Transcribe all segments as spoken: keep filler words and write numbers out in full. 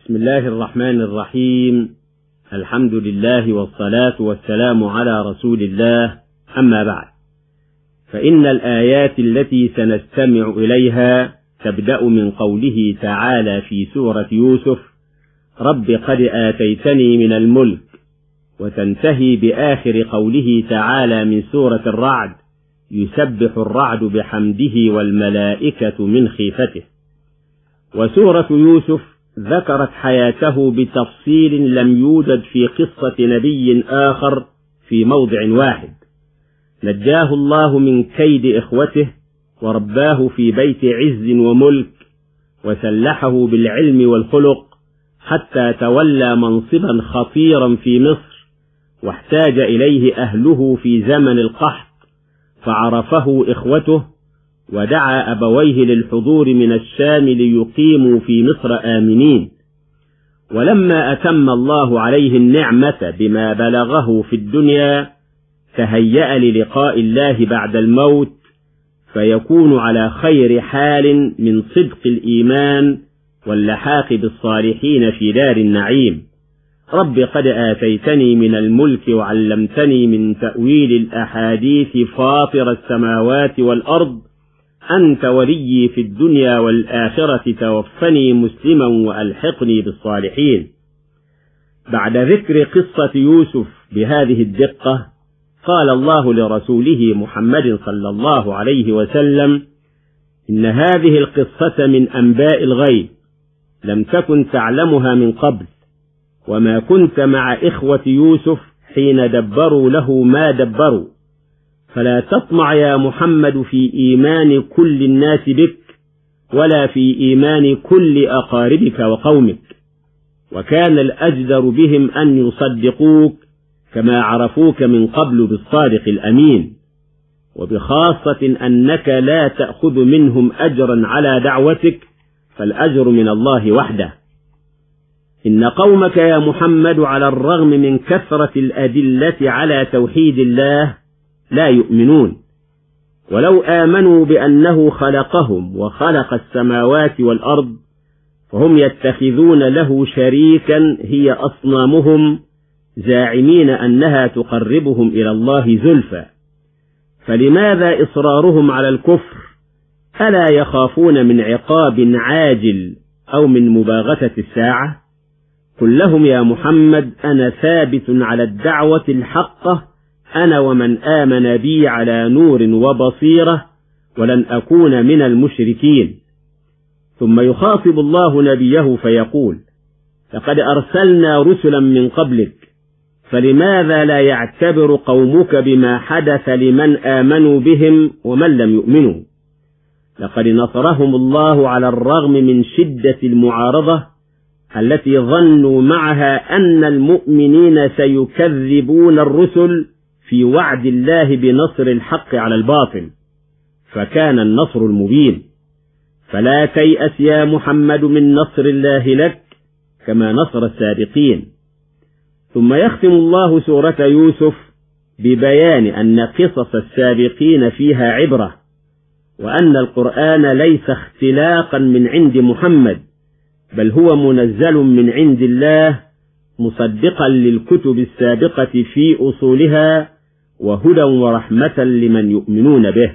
بسم الله الرحمن الرحيم. الحمد لله والصلاة والسلام على رسول الله، أما بعد، فإن الآيات التي سنستمع إليها تبدأ من قوله تعالى في سورة يوسف: رب قد آتيتني من الملك، وتنتهي بآخر قوله تعالى من سورة الرعد: يسبح الرعد بحمده والملائكة من خيفته. وسورة يوسف ذكرت حياته بتفصيل لم يوجد في قصة نبي آخر في موضع واحد. نجاه الله من كيد إخوته، ورباه في بيت عز وملك، وسلحه بالعلم والخلق حتى تولى منصبا خطيرا في مصر، واحتاج إليه أهله في زمن القحط، فعرفه إخوته ودعا أبويه للحضور من الشام ليقيموا في مصر آمنين. ولما أتم الله عليه النعمة بما بلغه في الدنيا، تهيأ للقاء الله بعد الموت، فيكون على خير حال من صدق الإيمان واللحاق بالصالحين في دار النعيم. رب قد آتيتني من الملك وعلمتني من تأويل الأحاديث فاطر السماوات والأرض، أنت ولي في الدنيا والآخرة، توفني مسلما وألحقني بالصالحين. بعد ذكر قصة يوسف بهذه الدقة، قال الله لرسوله محمد صلى الله عليه وسلم: إن هذه القصة من أنباء الغيب، لم تكن تعلمها من قبل، وما كنت مع إخوة يوسف حين دبروا له ما دبروا، فلا تطمع يا محمد في إيمان كل الناس بك، ولا في إيمان كل أقاربك وقومك، وكان الأجدر بهم أن يصدقوك كما عرفوك من قبل بالصادق الأمين، وبخاصة أنك لا تأخذ منهم أجرا على دعوتك، فالأجر من الله وحده. إن قومك يا محمد على الرغم من كثرة الأدلة على توحيد الله لا يؤمنون، ولو آمنوا بأنه خلقهم وخلق السماوات والأرض، فهم يتخذون له شريكا هي أصنامهم، زاعمين أنها تقربهم إلى الله زلفى. فلماذا إصرارهم على الكفر؟ ألا يخافون من عقاب عاجل أو من مباغتة الساعة؟ قل لهم يا محمد: أنا ثابت على الدعوة الحقة، أنا ومن آمن بي على نور وبصيرة، ولن أكون من المشركين. ثم يخاطب الله نبيه فيقول: لقد أرسلنا رسلا من قبلك، فلماذا لا يعتبر قومك بما حدث لمن آمنوا بهم ومن لم يؤمنوا؟ لقد نصرهم الله على الرغم من شدة المعارضة التي ظنوا معها أن المؤمنين سيكذبون الرسل في وعد الله بنصر الحق على الباطل، فكان النصر المبين. فلا تيأس يا محمد من نصر الله لك كما نصر السابقين. ثم يختم الله سورة يوسف ببيان أن قصص السابقين فيها عبرة، وأن القرآن ليس اختلاقا من عند محمد، بل هو منزل من عند الله، مصدقا للكتب السابقة في أصولها، وهدى ورحمة لمن يؤمنون به.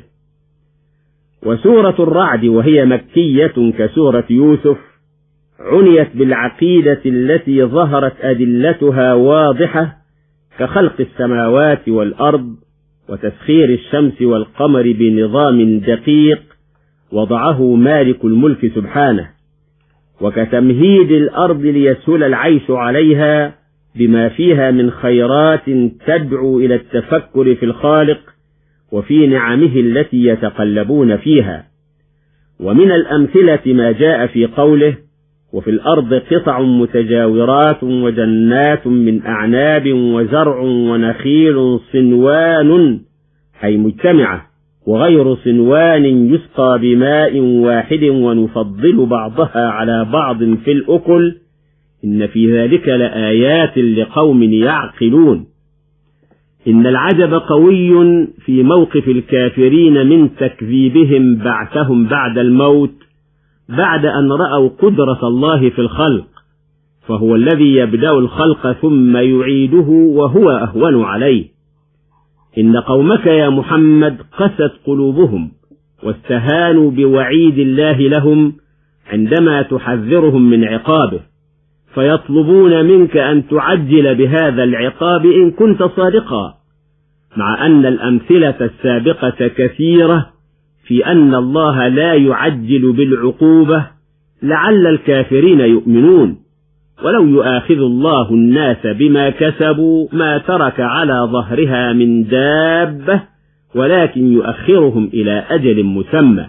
وسورة الرعد وهي مكية كسورة يوسف، عنيت بالعقيدة التي ظهرت أدلتها واضحة، كخلق السماوات والأرض، وتسخير الشمس والقمر بنظام دقيق وضعه مالك الملك سبحانه، وكتمهيد الأرض ليسهل العيش عليها بما فيها من خيرات تدعو إلى التفكر في الخالق وفي نعمه التي يتقلبون فيها. ومن الأمثلة ما جاء في قوله: وفي الأرض قطع متجاورات وجنات من أعناب وزرع ونخيل صنوان، أي مجتمعة، وغير صنوان يسقى بماء واحد، ونفضل بعضها على بعض في الأكل، إن في ذلك لآيات لقوم يعقلون. إن العجب قوي في موقف الكافرين من تكذيبهم بعثهم بعد الموت، بعد أن رأوا قدرة الله في الخلق، فهو الذي يبدأ الخلق ثم يعيده وهو أهون عليه. إن قومك يا محمد قست قلوبهم واستهانوا بوعيد الله لهم عندما تحذرهم من عقابه، فيطلبون منك أن تعجل بهذا العقاب إن كنت صادقا، مع أن الأمثلة السابقة كثيرة في أن الله لا يعجل بالعقوبة لعل الكافرين يؤمنون. ولو يؤاخذ الله الناس بما كسبوا ما ترك على ظهرها من دابة، ولكن يؤخرهم إلى أجل مسمى.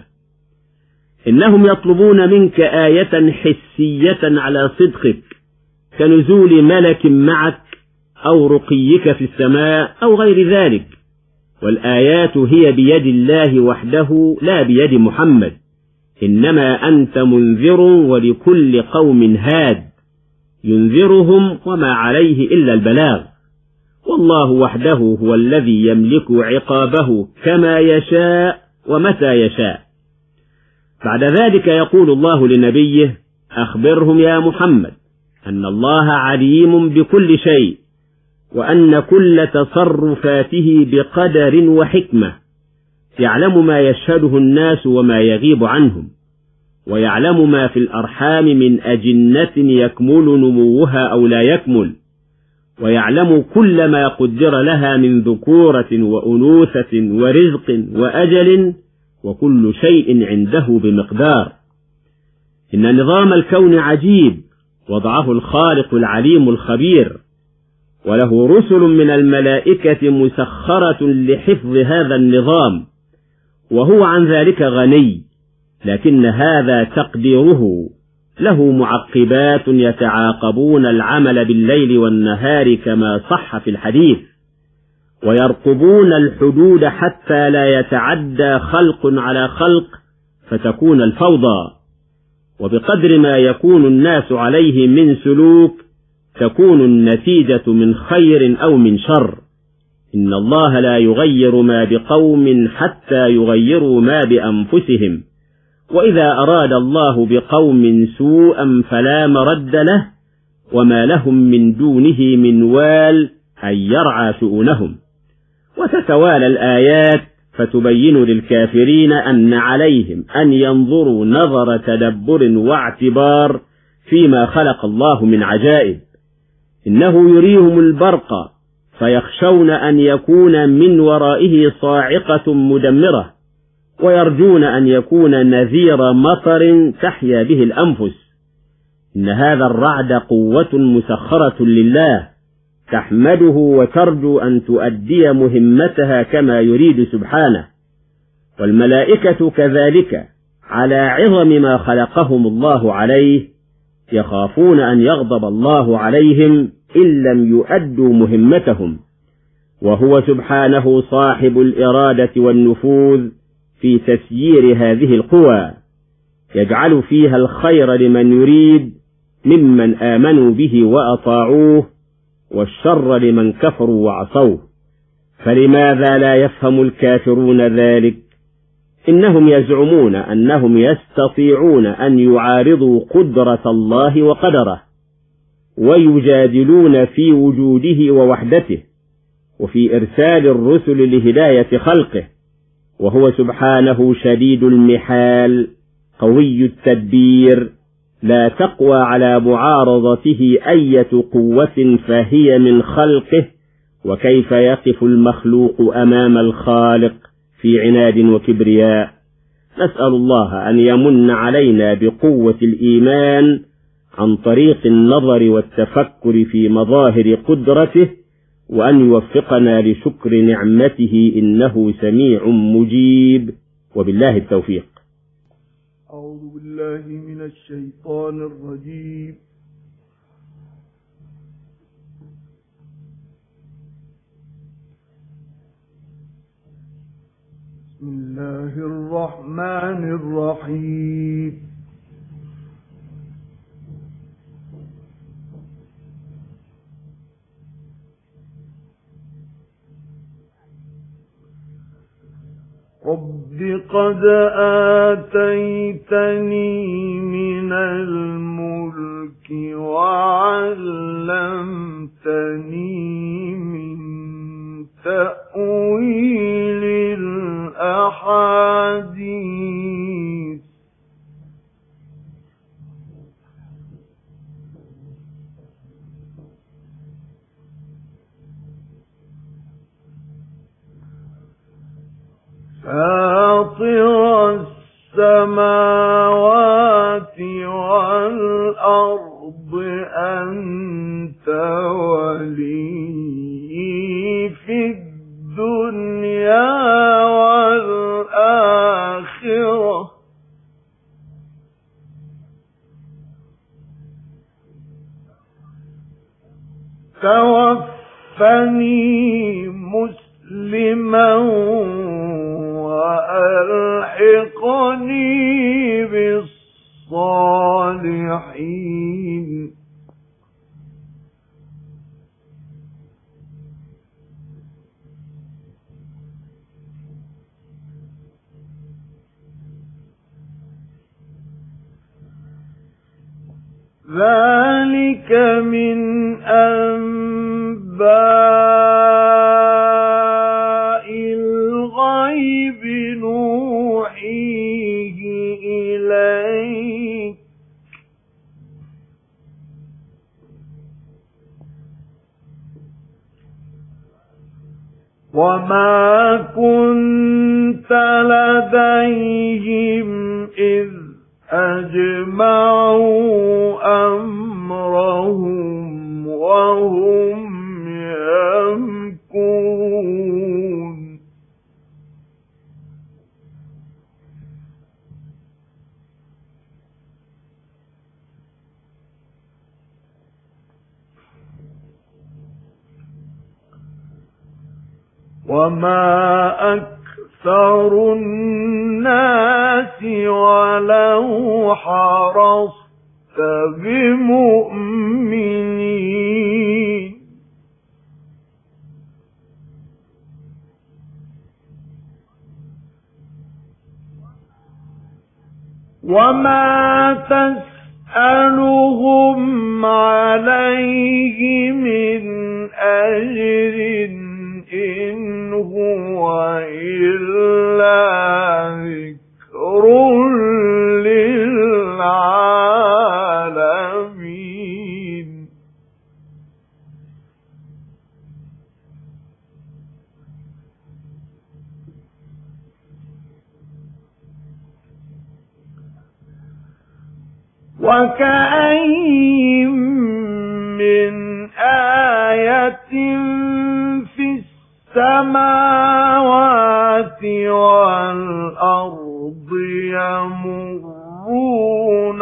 إنهم يطلبون منك آية حسية على صدقك كنزول ملك معك أو رقيك في السماء أو غير ذلك، والآيات هي بيد الله وحده لا بيد محمد، إنما أنت منذر ولكل قوم هاد ينذرهم وما عليه إلا البلاغ، والله وحده هو الذي يملك عقابه كما يشاء ومتى يشاء. بعد ذلك يقول الله لنبيه: أخبرهم يا محمد أن الله عليم بكل شيء، وأن كل تصرفاته بقدر وحكمة، يعلم ما يشهده الناس وما يغيب عنهم، ويعلم ما في الأرحام من أجنة يكمل نموها أو لا يكمل، ويعلم كل ما قدر لها من ذكورة وأنوثة ورزق وأجل، وكل شيء عنده بمقدار. إن نظام الكون عجيب وضعه الخالق العليم الخبير، وله رسل من الملائكة مسخرة لحفظ هذا النظام، وهو عن ذلك غني، لكن هذا تقديره. له معقبات يتعاقبون العمل بالليل والنهار كما صح في الحديث، ويرقبون الحدود حتى لا يتعدى خلق على خلق فتكون الفوضى، وبقدر ما يكون الناس عليه من سلوك تكون النتيجة من خير أو من شر. إن الله لا يغير ما بقوم حتى يغيروا ما بأنفسهم، وإذا أراد الله بقوم سوءا فلا مرد له، وما لهم من دونه من وال أن يرعى شؤونهم. وتتوالى الآيات فتبين للكافرين أن عليهم أن ينظروا نظر تدبر واعتبار فيما خلق الله من عجائب. إنه يريهم البرق فيخشون أن يكون من ورائه صاعقة مدمرة، ويرجون أن يكون نذير مطر تحيا به الأنفس. إن هذا الرعد قوة مسخرة لله تحمده وترجو أن تؤدي مهمتها كما يريد سبحانه. والملائكة كذلك على عظم ما خلقهم الله عليه يخافون أن يغضب الله عليهم إن لم يؤدوا مهمتهم، وهو سبحانه صاحب الإرادة والنفوذ في تسيير هذه القوى، يجعل فيها الخير لمن يريد ممن آمنوا به وأطاعوه، والشر لمن كفروا وعصوه. فلماذا لا يفهم الكافرون ذلك؟ إنهم يزعمون أنهم يستطيعون أن يعارضوا قدرة الله وقدره، ويجادلون في وجوده ووحدته، وفي إرسال الرسل لهداية خلقه، وهو سبحانه شديد المحال قوي التدبير، لا تقوى على معارضته أية قوة، فهي من خلقه. وكيف يقف المخلوق أمام الخالق في عناد وكبرياء؟ نسأل الله أن يمن علينا بقوة الإيمان عن طريق النظر والتفكر في مظاهر قدرته، وأن يوفقنا لشكر نعمته إنه سميع مجيب، وبالله التوفيق. أعوذ بالله من الشيطان الرجيم. بسم الله الرحمن الرحيم. رب قد آتيتني من الملك وعلمتني فاطر السماوات والأرض أنت ولي في الدنيا والآخرة توفني مسلما وألحقني بالصالحين. ذلك من أنباء الغيب نوحيه إليك وما كنت لديهم إذ أجمعوا أمرهم وهم يمكرون. وما أكثر الناس ولو حرصت بمؤمنين. وما تسألهم عليه من أجر إن هو إلا ذكر للعالمين. وكأين من آية في السماوات والأرض يمرون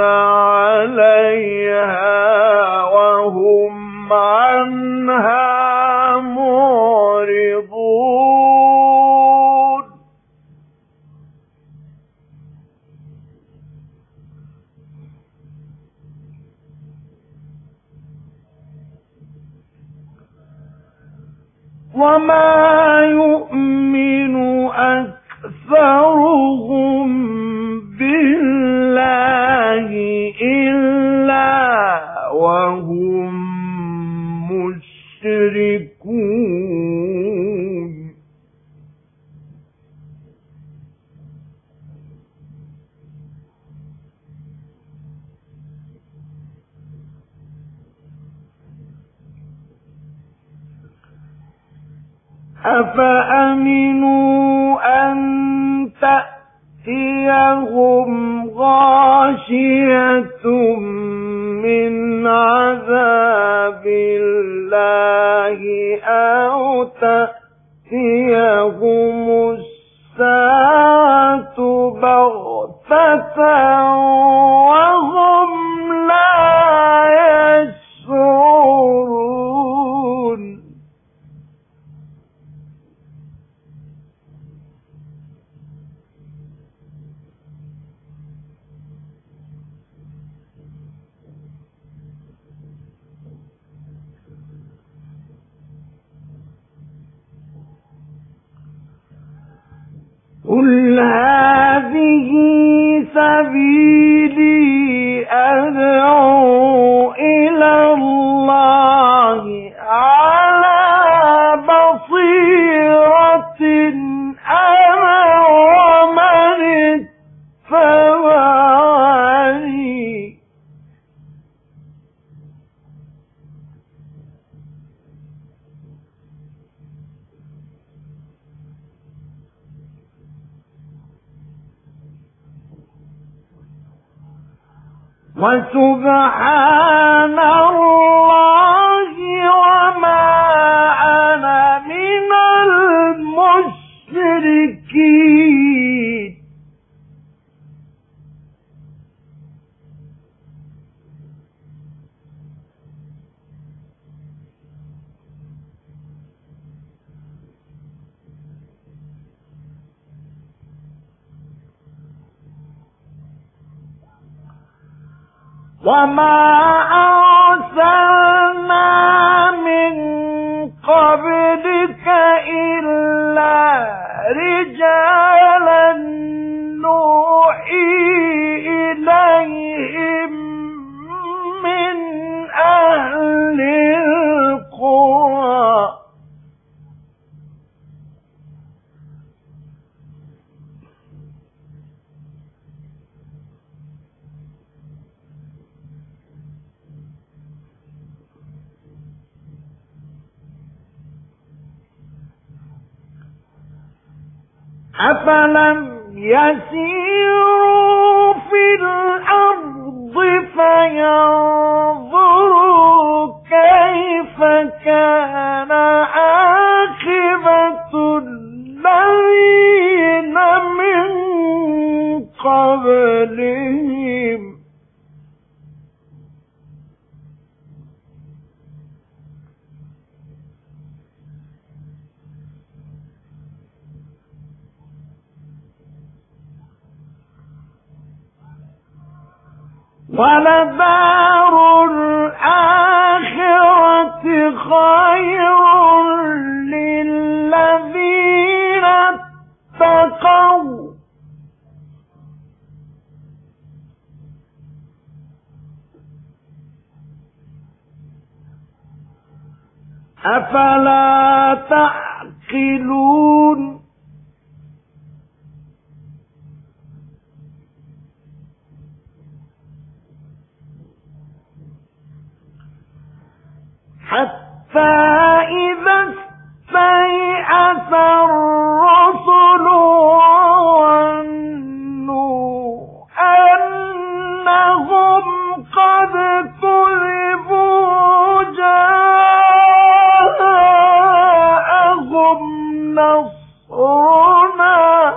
عليها وهم عنها معرضون. وما يؤمن أكثرهم بالله إلا وهم مشركون. أفأمنوا أن تأتيهم غاشية من عذاب الله أو تأتيهم الساعة بغتة وهم لا يشعرون. قل هذه سبيلي أدعو إلى الله على بصيرة أنا ومن اتبعني وسبحان الله وما أنا من المشركين. وما أرسلنا من قبلك إلا رجالا نوحي إليهم من أهل القرى. أفلم يسيروا في الأرض فينظروا كيف كان عاقبة الذين من قبلهم ولدار الآخرة خير للذين اتقوا أفلا تعقلون. حتى إذا استيأس الرسل وظنوا أنهم قد كذبوا جاءهم نصرنا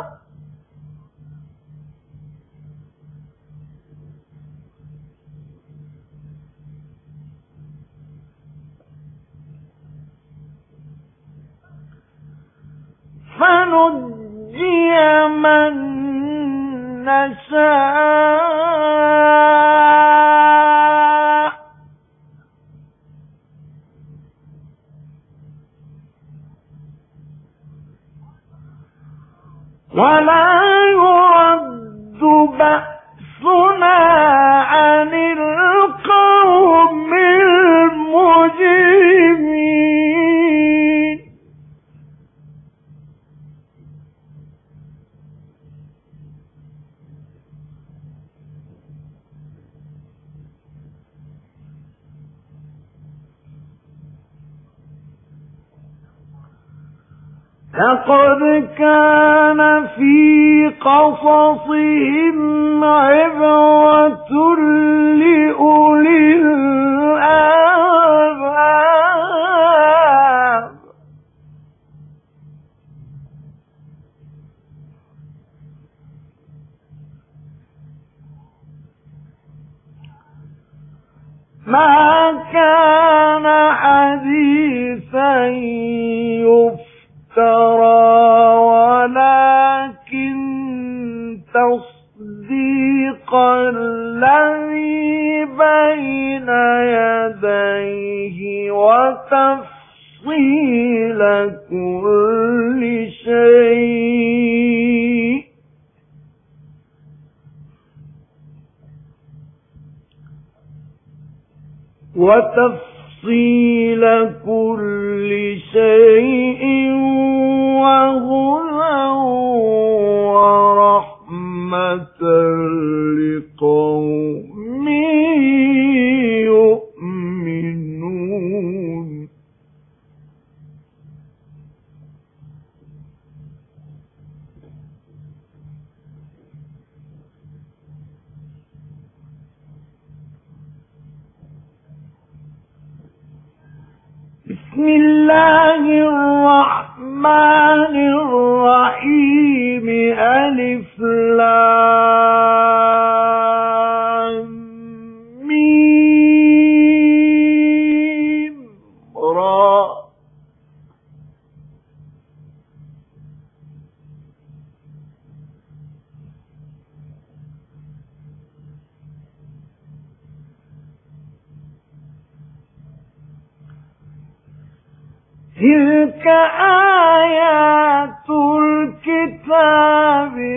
فنجي من نشاء ولا يرد بأسنا عن القوم المجرمين. لقد كان في قصصهم عبرة لأولي الألباب. ما كان حديثا يفترى ولكن تصديق الذي بين يديه وتفصيل كل شيء وتفصيل كل شيء وهدى ورحمة لقوم يؤمنون. بسم الله الرحمن الرحيم ألف لام ميم را تلك آيات الكتاب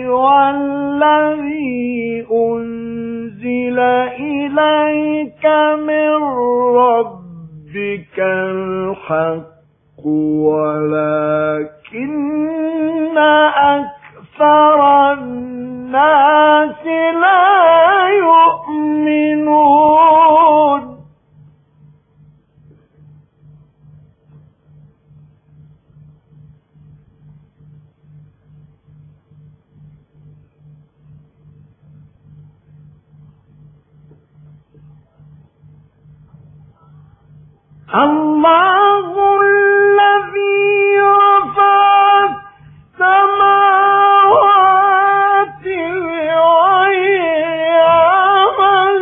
والذي أنزل إليك من ربك الحق ولكن أكثر الناس لا يؤمنون الله الذي رفع السماوات بغير عمد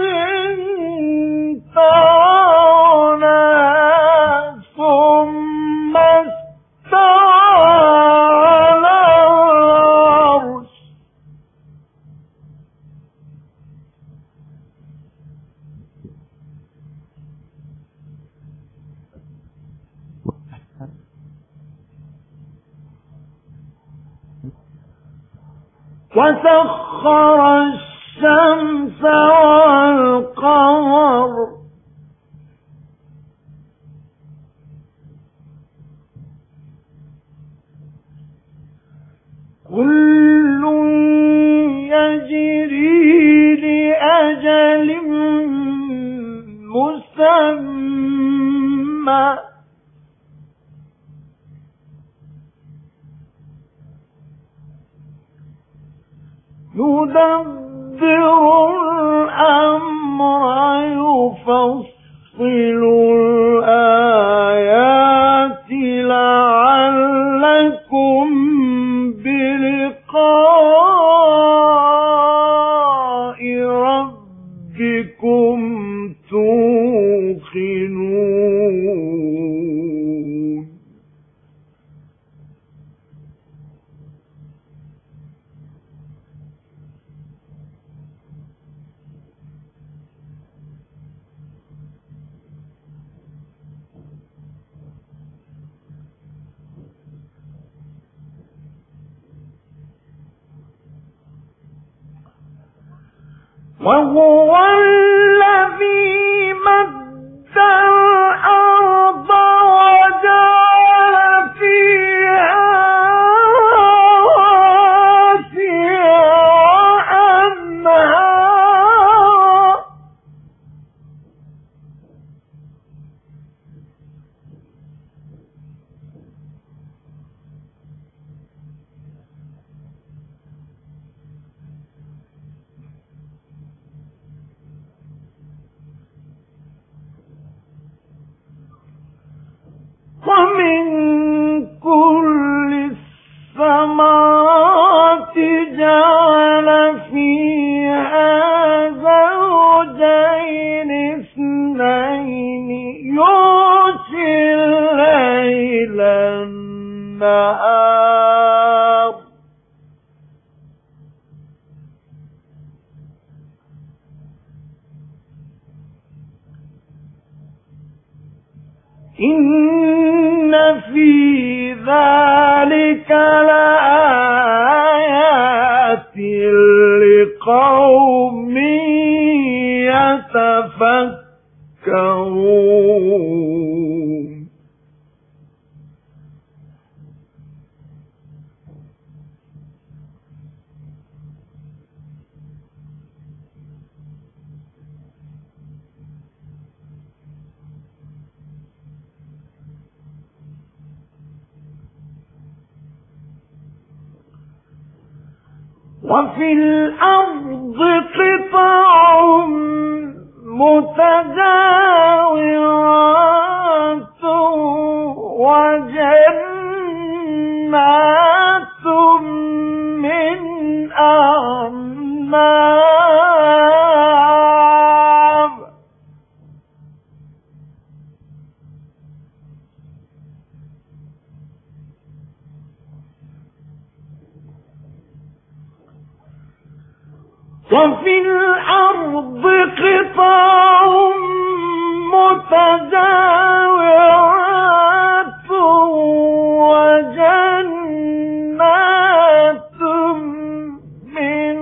ترونها ثم استوى على العرش وسخر الشمس والقمر كل يجري لأجل مسمى يدبر الأمر يفصل الآيات لعلكم بلقاء ربكم توقنون وهو الذي مد الأرض وجعل فيها رواسي وأنهارا ومن كل الثمرات جعل فيها زوجين اثنين يغشي الليل النهار إن في ذلك لآيات لقوم يتفكرون وفي الأرض قطع متجاورات وفي الأرض قطع متجاورات وجنات من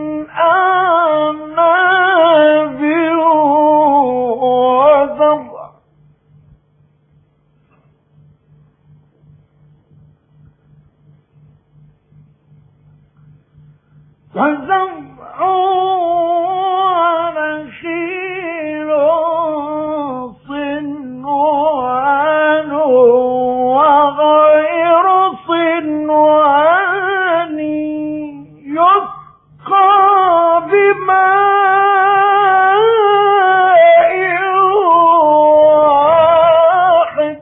أعناب وزرع وزرع ونخيل صنوان وغير صنوان يسقى بماء واحد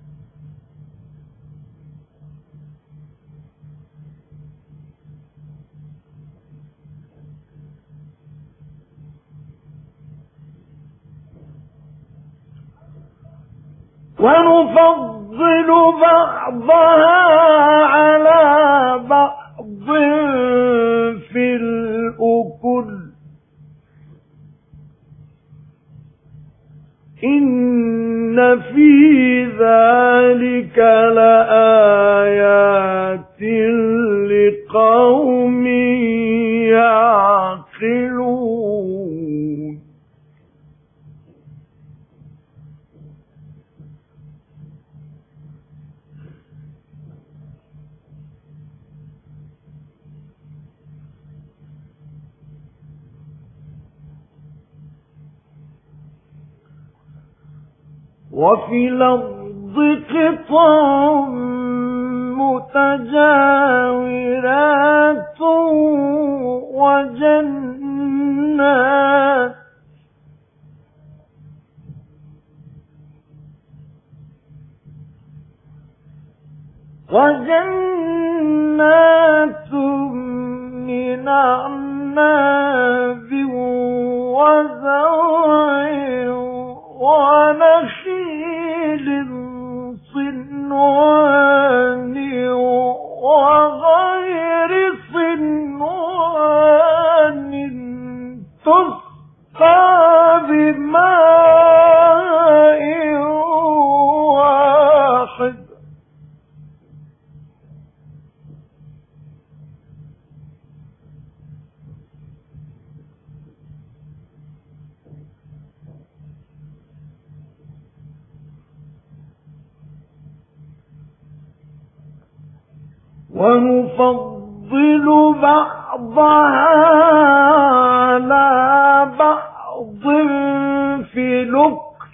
ونفضل بعضها على بعض في الأكل إن في ذلك لآيات لقوم يعقلون وفي الأرض قطع متجاورات وجنات وجنات من أعناب وزرع ونخيل صنوان وغير صنوان تسقى بماء واحد ونفضل بعضها على بعض في الأكل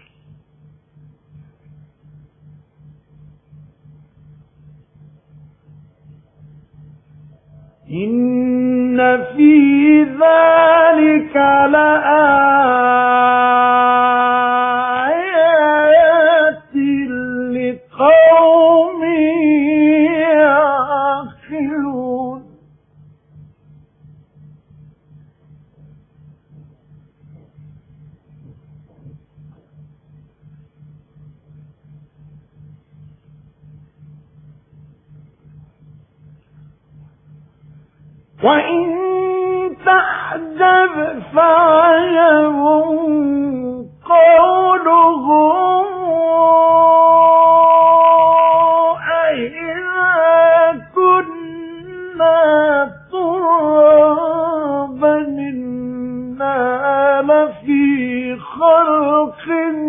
إن في ذلك لآيات لقوم يعقلون وإن تعجب فعجب قولهم أإذا كنا ترابا إنا لفي خلق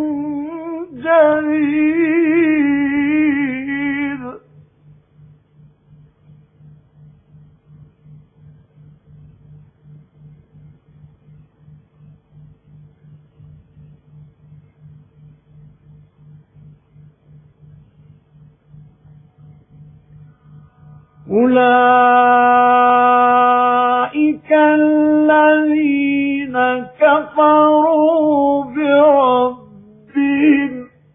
جديد أولئك الذين كفروا بربهم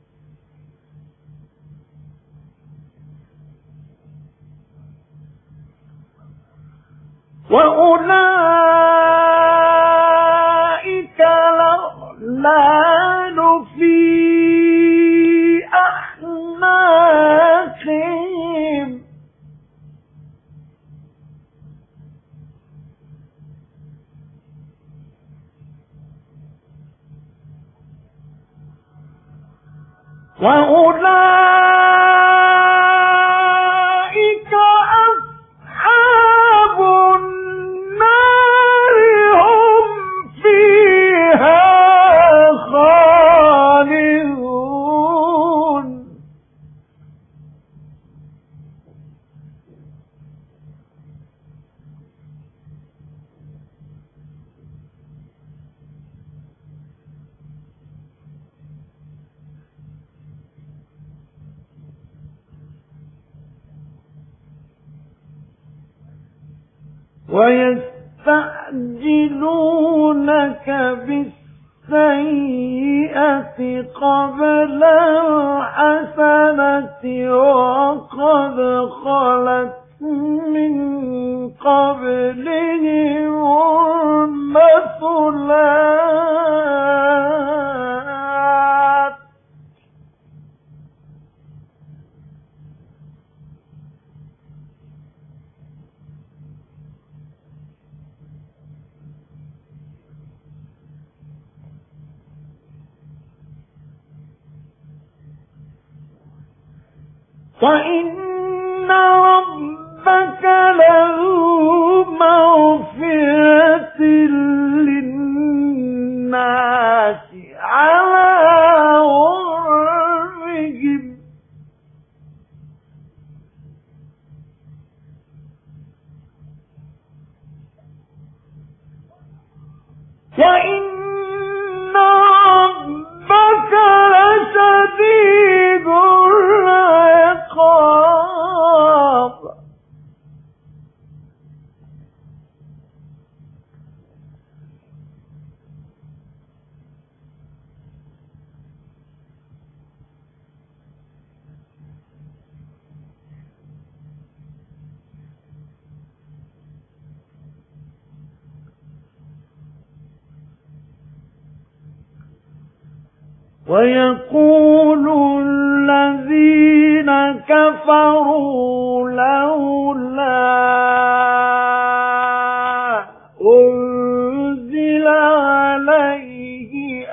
وأولئك الأغلال في أعناقهم وأولئك أصحاب النار هم فيها خالدون ويستعجلونك بالسيئة قبل الحسنة وقد خلت من قبلهم المثلات وإن ربك لذو مغفرة للناس على غرهم وإن ربك لشديد العقاب ويقول الذين كفروا لولا أنزل عليه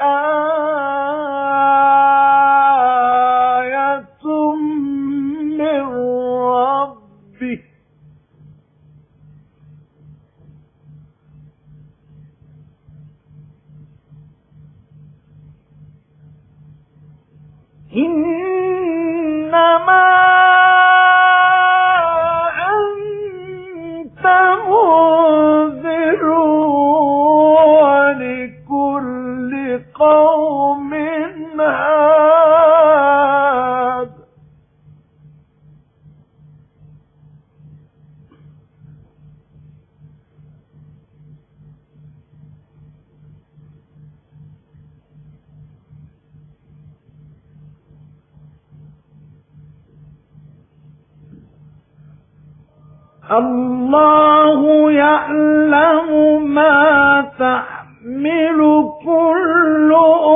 آية من ربه إنما أنت منذر ولكل قوم هاد الله يعلم ما تحمل كل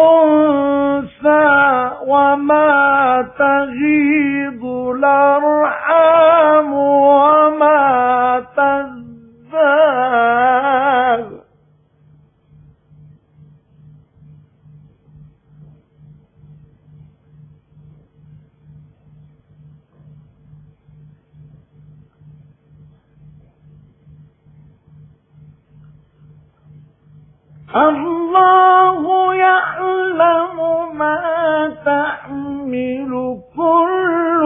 أنثى وما تغيض الأرحام وما تزداد الله يعلم ما تحمل كل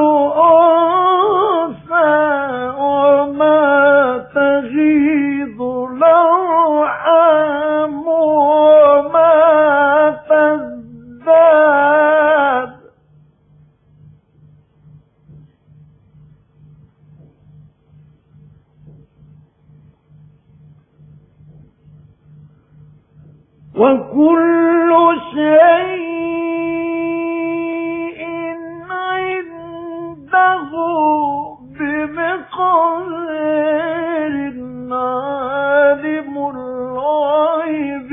أنثى وما تغيض الأرحام وما تزداد وكل شيء عنده بمقدار عالم الغيب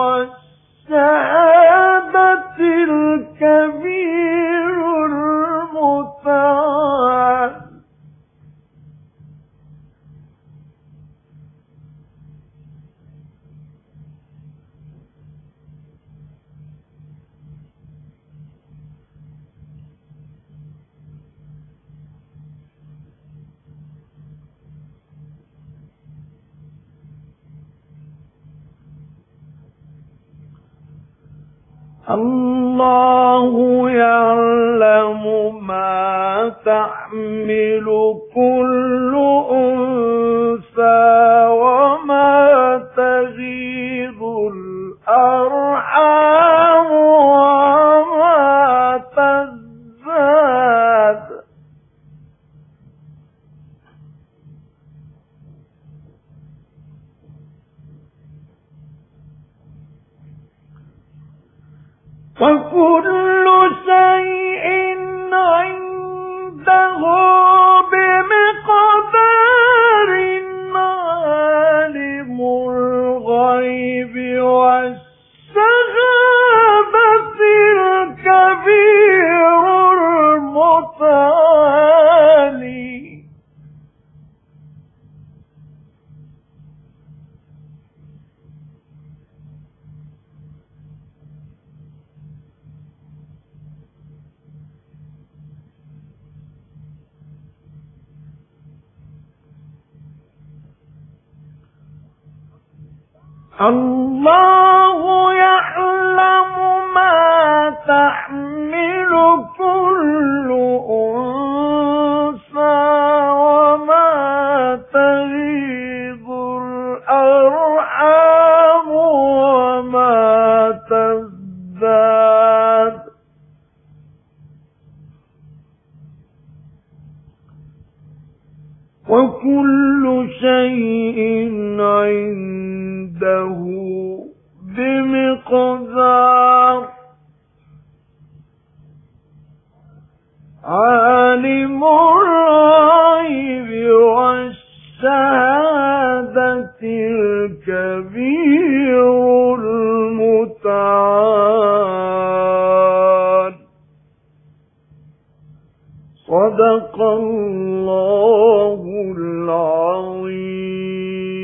والشهادة الكبير المتعال الله يعلم ما تحمل كل أنثى وما تغيض الأرحام وما تزداد وكل شيء عنده بمقدار عالم الغيب والشهادة الكبير المتعالي الله يعلم ما تحمل كل أنثى وما تغيض الأرحام وما تزداد وكل شيء عنده بمقدار عالم الغيب والشهادة الكبير المتعال صدق الله العظيم.